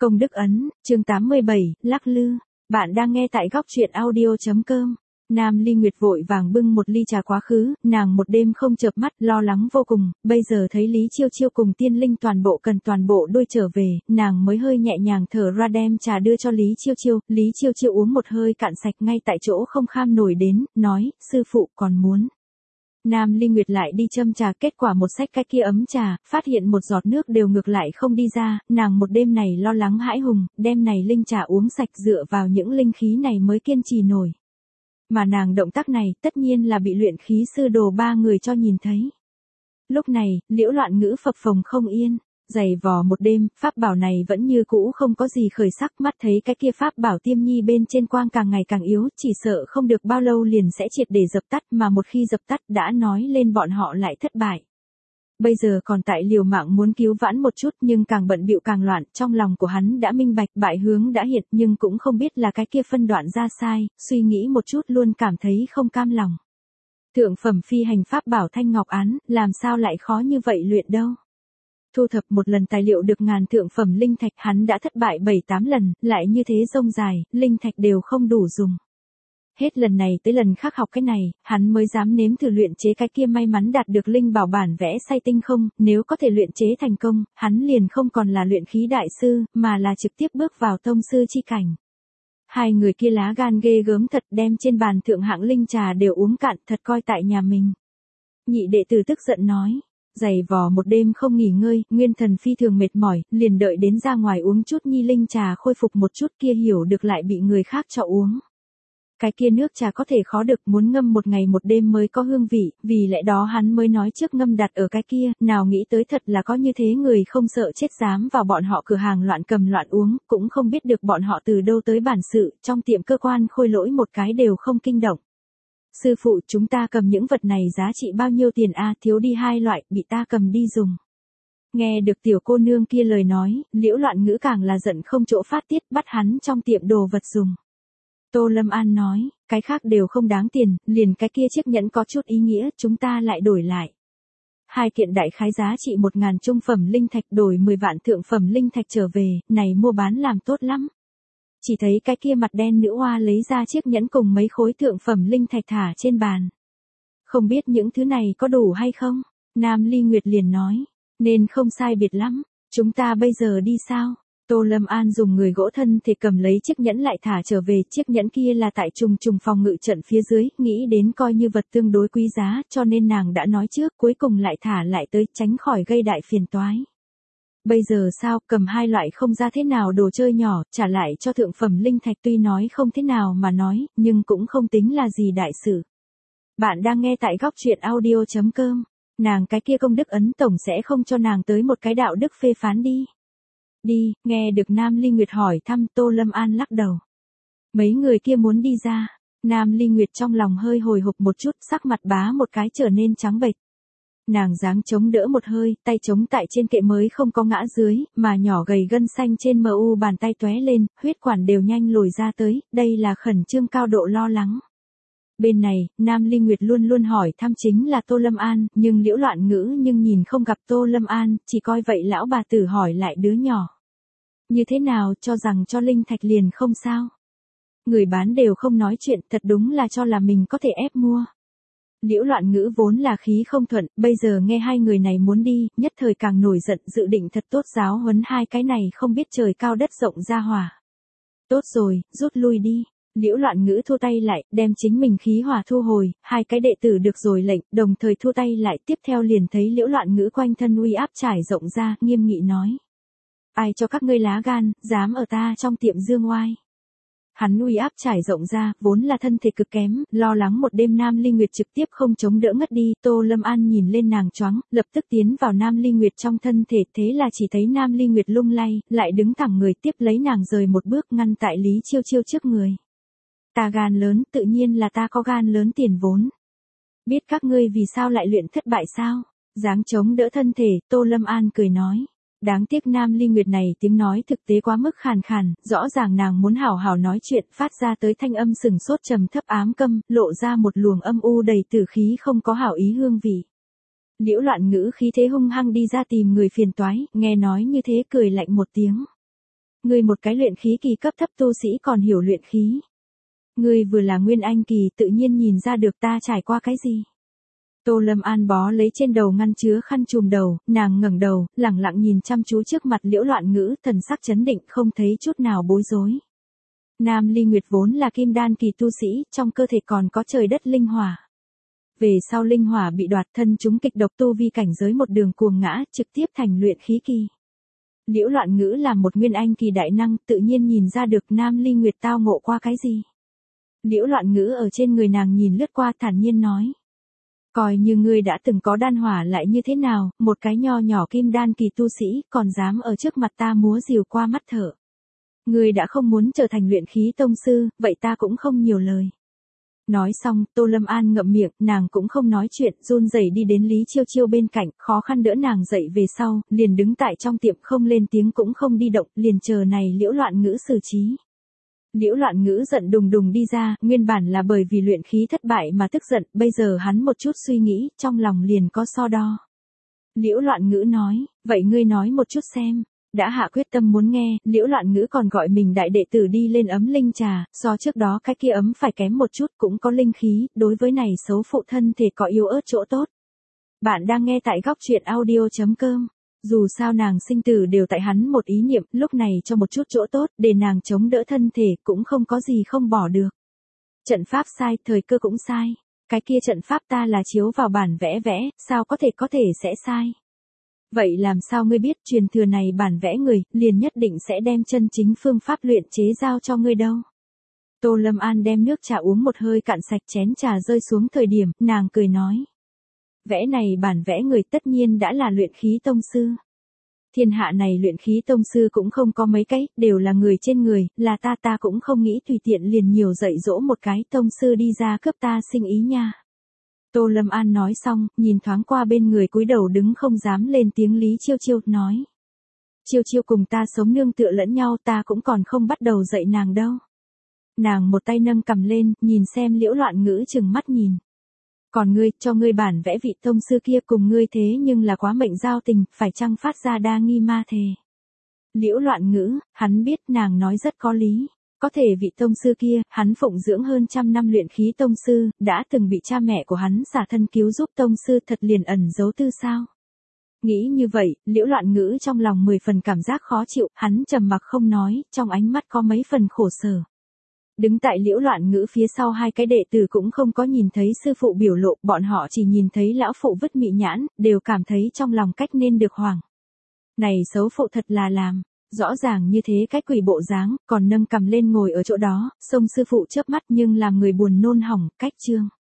Công đức ấn, chương 87, lắc lư. Bạn đang nghe tại góc truyện audio.com. Nam Ly Nguyệt vội vàng bưng một ly trà quá khứ, nàng một đêm không chợp mắt, lo lắng vô cùng, bây giờ thấy Lý Chiêu Chiêu cùng tiên linh toàn bộ đôi trở về, nàng mới hơi nhẹ nhàng thở ra đem trà đưa cho Lý Chiêu Chiêu uống một hơi cạn sạch ngay tại chỗ không kham nổi đến, nói, sư phụ còn muốn. Nam Ly Nguyệt lại đi châm trà, kết quả một xách cái kia ấm trà, phát hiện một giọt nước đều ngược lại không đi ra, nàng một đêm này lo lắng hãi hùng, đêm này linh trà uống sạch dựa vào những linh khí này mới kiên trì nổi. Mà nàng động tác này tất nhiên là bị luyện khí sư đồ ba người cho nhìn thấy. Lúc này, Liễu Loạn Ngữ phập phồng không yên, giày vò một đêm, pháp bảo này vẫn như cũ không có gì khởi sắc, mắt thấy cái kia pháp bảo Tiêm Nhi bên trên quang càng ngày càng yếu, chỉ sợ không được bao lâu liền sẽ triệt để dập tắt, mà một khi dập tắt đã nói lên bọn họ lại thất bại. Bây giờ còn tại liều mạng muốn cứu vãn một chút, nhưng càng bận bịu càng loạn, trong lòng của hắn đã minh bạch, bại hướng đã hiện, nhưng cũng không biết là cái kia phân đoạn ra sai, suy nghĩ một chút luôn cảm thấy không cam lòng. Thượng phẩm phi hành pháp bảo Thanh Ngọc Án, làm sao lại khó như vậy luyện đâu. Thu thập một lần tài liệu được ngàn thượng phẩm linh thạch, hắn đã thất bại 7-8 lần, lại như thế rông dài, linh thạch đều không đủ dùng. Hết lần này tới lần khác học cái này, hắn mới dám nếm thử luyện chế cái kia, may mắn đạt được linh bảo bản vẽ say tinh không, nếu có thể luyện chế thành công, hắn liền không còn là luyện khí đại sư, mà là trực tiếp bước vào tông sư chi cảnh. Hai người kia lá gan ghê gớm thật, đem trên bàn thượng hạng linh trà đều uống cạn, thật coi tại nhà mình. Nhị đệ tử tức giận nói. Giày vò một đêm không nghỉ ngơi, nguyên thần phi thường mệt mỏi, liền đợi đến ra ngoài uống chút nhi linh trà khôi phục một chút, kia hiểu được lại bị người khác cho uống. Cái kia nước trà có thể khó được, muốn ngâm một ngày một đêm mới có hương vị, vì lẽ đó hắn mới nói trước ngâm đặt ở cái kia, nào nghĩ tới thật là có như thế người không sợ chết dám vào bọn họ cửa hàng loạn cầm loạn uống, cũng không biết được bọn họ từ đâu tới bản sự, trong tiệm cơ quan khôi lỗi một cái đều không kinh động. Sư phụ, chúng ta cầm những vật này giá trị bao nhiêu tiền a? Thiếu đi 2 loại, bị ta cầm đi dùng. Nghe được tiểu cô nương kia lời nói, Liễu Loạn Ngữ càng là giận không chỗ phát tiết, bắt hắn trong tiệm đồ vật dùng. Tô Lâm An nói, cái khác đều không đáng tiền, liền cái kia chiếc nhẫn có chút ý nghĩa, chúng ta lại đổi lại. 2 kiện đại khái giá trị 1.000 trung phẩm linh thạch, đổi 10 vạn thượng phẩm linh thạch trở về, này mua bán làm tốt lắm. Chỉ thấy cái kia mặt đen nữ oa lấy ra chiếc nhẫn cùng mấy khối thượng phẩm linh thạch thả trên bàn. Không biết những thứ này có đủ hay không? Nam Ly Nguyệt liền nói, nên không sai biệt lắm, chúng ta bây giờ đi sao? Tô Lâm An dùng người gỗ thân thể cầm lấy chiếc nhẫn lại thả trở về, chiếc nhẫn kia là tại trùng phòng ngự trận phía dưới, nghĩ đến coi như vật tương đối quý giá, cho nên nàng đã nói trước, cuối cùng lại thả lại tới, tránh khỏi gây đại phiền toái. Bây giờ sao, cầm 2 loại không ra thế nào đồ chơi nhỏ, trả lại cho thượng phẩm linh thạch, tuy nói không thế nào mà nói, nhưng cũng không tính là gì đại sự. Bạn đang nghe tại góc truyện audio.com, nàng cái kia công đức ấn tổng sẽ không cho nàng tới một cái đạo đức phê phán đi. Đi, nghe được Nam Ly Nguyệt hỏi thăm, Tô Lâm An lắc đầu. Mấy người kia muốn đi ra, Nam Ly Nguyệt trong lòng hơi hồi hộp một chút, sắc mặt bá một cái trở nên trắng bệch. Nàng dáng chống đỡ một hơi, tay chống tại trên kệ mới không có ngã dưới, mà nhỏ gầy gân xanh trên mu bàn tay tóe lên, huyết quản đều nhanh lồi ra tới, đây là khẩn trương cao độ lo lắng. Bên này, Nam Ly Nguyệt luôn luôn hỏi thăm chính là Tô Lâm An, nhưng Liễu Loạn Ngữ nhưng nhìn không gặp Tô Lâm An, chỉ coi vậy lão bà tử hỏi lại đứa nhỏ. Như thế nào, cho rằng cho linh thạch liền không sao? Người bán đều không nói chuyện, thật đúng là cho là mình có thể ép mua. Liễu Loạn Ngữ vốn là khí không thuận, bây giờ nghe 2 người này muốn đi, nhất thời càng nổi giận, dự định thật tốt giáo huấn 2 cái này không biết trời cao đất rộng ra hỏa. Tốt rồi, rút lui đi. Liễu Loạn Ngữ thu tay lại, đem chính mình khí hỏa thu hồi, 2 cái đệ tử được rồi lệnh, đồng thời thu tay lại, tiếp theo liền thấy Liễu Loạn Ngữ quanh thân uy áp trải rộng ra, nghiêm nghị nói. Ai cho các ngươi lá gan, dám ở ta trong tiệm dương oai. Hắn uy áp trải rộng ra, vốn là thân thể cực kém, lo lắng một đêm Nam Ly Nguyệt trực tiếp không chống đỡ ngất đi, Tô Lâm An nhìn lên nàng choáng, lập tức tiến vào Nam Ly Nguyệt trong thân thể, thế là chỉ thấy Nam Ly Nguyệt lung lay, lại đứng thẳng người tiếp lấy nàng rời một bước ngăn tại Lý Chiêu Chiêu trước người. Ta gan lớn, tự nhiên là ta có gan lớn tiền vốn. Biết các ngươi vì sao lại luyện thất bại sao? Dáng chống đỡ thân thể, Tô Lâm An cười nói. Đáng tiếc Nam Ly Nguyệt này tiếng nói thực tế quá mức khàn khàn, rõ ràng nàng muốn hảo hảo nói chuyện, phát ra tới thanh âm sừng sốt trầm thấp ám câm, lộ ra một luồng âm u đầy tử khí không có hảo ý hương vị. Liễu Loạn Ngữ khí thế hung hăng đi ra tìm người phiền toái, nghe nói như thế cười lạnh một tiếng. Ngươi một cái luyện khí kỳ cấp thấp tu sĩ còn hiểu luyện khí. Ngươi vừa là nguyên anh kỳ tự nhiên nhìn ra được ta trải qua cái gì. Tô Lâm An bó lấy trên đầu ngăn chứa khăn trùm đầu, nàng ngẩng đầu, lẳng lặng nhìn chăm chú trước mặt Liễu Loạn Ngữ, thần sắc chấn định không thấy chút nào bối rối. Nam Ly Nguyệt vốn là kim đan kỳ tu sĩ, trong cơ thể còn có trời đất linh hỏa. Về sau linh hỏa bị đoạt thân chúng kịch độc tu vi cảnh giới một đường cuồng ngã, trực tiếp thành luyện khí kỳ. Liễu Loạn Ngữ là một nguyên anh kỳ đại năng, tự nhiên nhìn ra được Nam Ly Nguyệt tao ngộ qua cái gì. Liễu Loạn Ngữ ở trên người nàng nhìn lướt qua thản nhiên nói. Coi như ngươi đã từng có đan hỏa lại như thế nào, một cái nho nhỏ kim đan kỳ tu sĩ, còn dám ở trước mặt ta múa rìu qua mắt thở. Ngươi đã không muốn trở thành luyện khí tông sư, vậy ta cũng không nhiều lời. Nói xong, Tô Lâm An ngậm miệng, nàng cũng không nói chuyện, run rẩy đi đến Lý Chiêu Chiêu bên cạnh, khó khăn đỡ nàng dậy về sau, liền đứng tại trong tiệm không lên tiếng cũng không đi động, liền chờ này Liễu Loạn Ngữ xử trí. Liễu Loạn Ngữ giận đùng đùng đi ra, nguyên bản là bởi vì luyện khí thất bại mà tức giận, bây giờ hắn một chút suy nghĩ, trong lòng liền có so đo. Liễu Loạn Ngữ nói, vậy ngươi nói một chút xem. Đã hạ quyết tâm muốn nghe, Liễu Loạn Ngữ còn gọi mình đại đệ tử đi lên ấm linh trà, so trước đó cái kia ấm phải kém một chút cũng có linh khí, đối với này xấu phụ thân thể có yếu ớt chỗ tốt. Bạn đang nghe tại góc truyện audio.com. Dù sao nàng sinh tử đều tại hắn một ý niệm, lúc này cho một chút chỗ tốt, để nàng chống đỡ thân thể, cũng không có gì không bỏ được. Trận pháp sai, thời cơ cũng sai. Cái kia trận pháp ta là chiếu vào bản vẽ vẽ, sao có thể sẽ sai. Vậy làm sao ngươi biết truyền thừa này bản vẽ người, liền nhất định sẽ đem chân chính phương pháp luyện chế giao cho ngươi đâu. Tô Lâm An đem nước trà uống một hơi cạn sạch, chén trà rơi xuống thời điểm, nàng cười nói. Vẽ này bản vẽ người tất nhiên đã là luyện khí tông sư. Thiên hạ này luyện khí tông sư cũng không có mấy cái, đều là người trên người, là ta cũng không nghĩ tùy tiện liền nhiều dạy dỗ một cái tông sư đi ra cướp ta sinh ý nha. Tô Lâm An nói xong, nhìn thoáng qua bên người cúi đầu đứng không dám lên tiếng Lý Chiêu Chiêu, nói. Chiêu Chiêu cùng ta sống nương tựa lẫn nhau, ta cũng còn không bắt đầu dạy nàng đâu. Nàng một tay nâng cầm lên, nhìn xem Liễu Loạn Ngữ chừng mắt nhìn. Còn ngươi, cho ngươi bản vẽ vị tông sư kia cùng ngươi thế nhưng là quá mệnh giao tình, phải chăng phát ra đa nghi ma thề. Liễu Loạn Ngữ, hắn biết nàng nói rất có lý. Có thể vị tông sư kia, hắn phụng dưỡng hơn 100 năm luyện khí tông sư, đã từng bị cha mẹ của hắn xả thân cứu giúp tông sư, thật liền ẩn giấu tư sao. Nghĩ như vậy, Liễu Loạn Ngữ trong lòng 10 phần cảm giác khó chịu, hắn trầm mặc không nói, trong ánh mắt có mấy phần khổ sở. Đứng tại Liễu Loạn Ngữ phía sau hai cái đệ tử cũng không có nhìn thấy sư phụ biểu lộ, bọn họ chỉ nhìn thấy lão phụ vứt mị nhãn, đều cảm thấy trong lòng cách nên được hoảng. Này xấu phụ thật là làm. Rõ ràng như thế cái quỷ bộ dáng, còn nâng cầm lên ngồi ở chỗ đó, xông sư phụ chớp mắt nhưng làm người buồn nôn hỏng, cách chương.